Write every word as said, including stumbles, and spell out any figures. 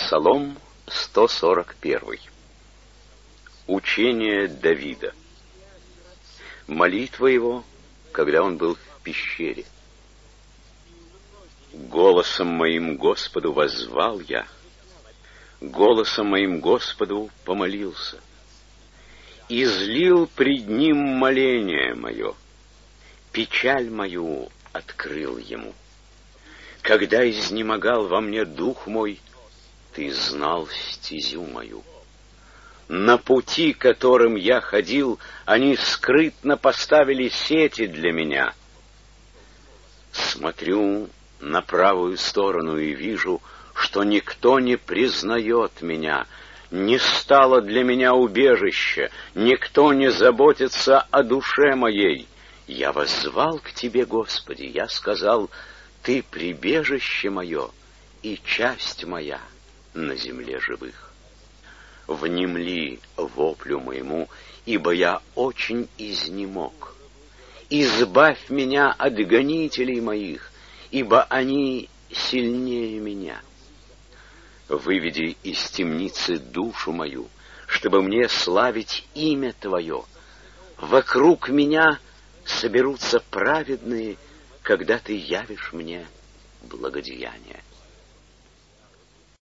Псалом сто сорок один. Учение Давида. Молитва его, когда он был в пещере. Голосом моим Господу воззвал я, голосом моим Господу помолился, излил пред ним моление мое, печаль мою открыл ему. Когда изнемогал во мне дух мой, ты знал стезю мою. На пути, которым я ходил, они скрытно поставили сети для меня. Смотрю на правую сторону и вижу, что никто не признает меня, не стало для меня убежища, никто не заботится о душе моей. Я воззвал к Тебе, Господи, я сказал: Ты прибежище мое и часть моя на земле живых. Внемли воплю моему, ибо я очень изнемог. Избавь меня от гонителей моих, ибо они сильнее меня. Выведи из темницы душу мою, чтобы мне славить имя Твое. Вокруг меня соберутся праведные, когда Ты явишь мне благодеяние.